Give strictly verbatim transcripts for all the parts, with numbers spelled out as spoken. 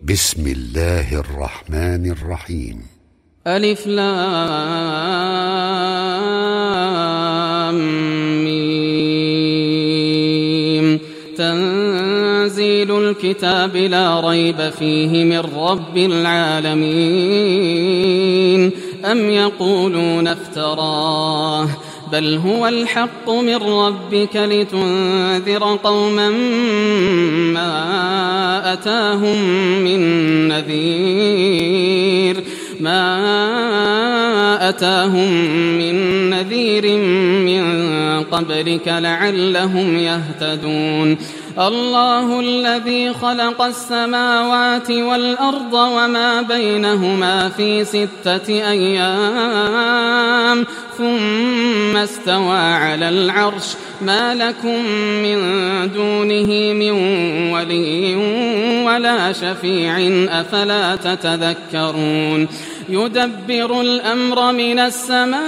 بسم الله الرحمن الرحيم. ألف لام ميم. تنزيل الكتاب لا ريب فيه من رب العالمين. أم يقولون افتراه بل هو الحق من ربك لتنذر قوما ما أتاهم من نذير ما أتاهم من نذير من قبلك لعلهم يهتدون. الله الذي خلق السماوات والأرض وما بينهما في ستة أيام ثم استوى على العرش ما لكم من دونه من ولي ولا شفيع أفلا تتذكرون. يدبر الأمر من السماء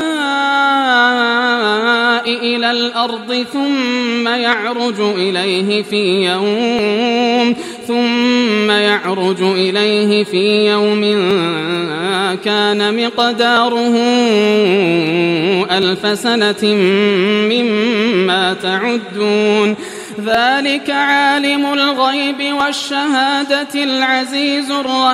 إلى الأرض ثم يعرج إليه في يوم ثم يعرج إليه في يوم كان مقداره ألف سنة مما تعدون. ذلك عالم الغيب والشهادة العزيز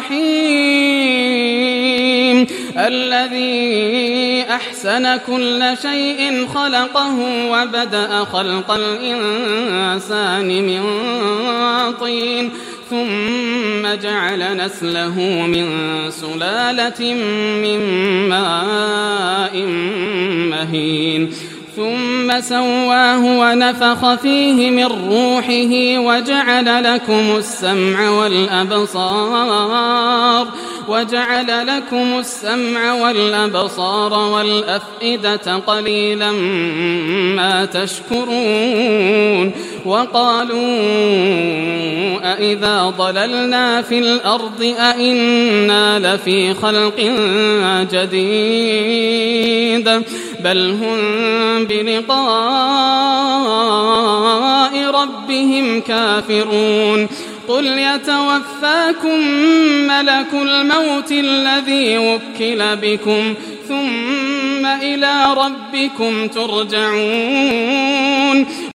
الرحيم الذي أحسن كل شيء خلقه وبدأ خلق الإنسان من طين ثم جعل نسله من سلالة من ماء مهين ثم سواه ونفخ فيه من روحه وجعل لكم السمع والأبصار وجعل لكم السمع والأبصار والأفئدة قليلا ما تشكرون. وقالوا أإذا ضللنا في الأرض أإنا لفي خلق جديد بل هم بلقاء ربهم كافرون. قل يتوفاكم ملك الموت الذي وكل بكم ثم إلى ربكم ترجعون.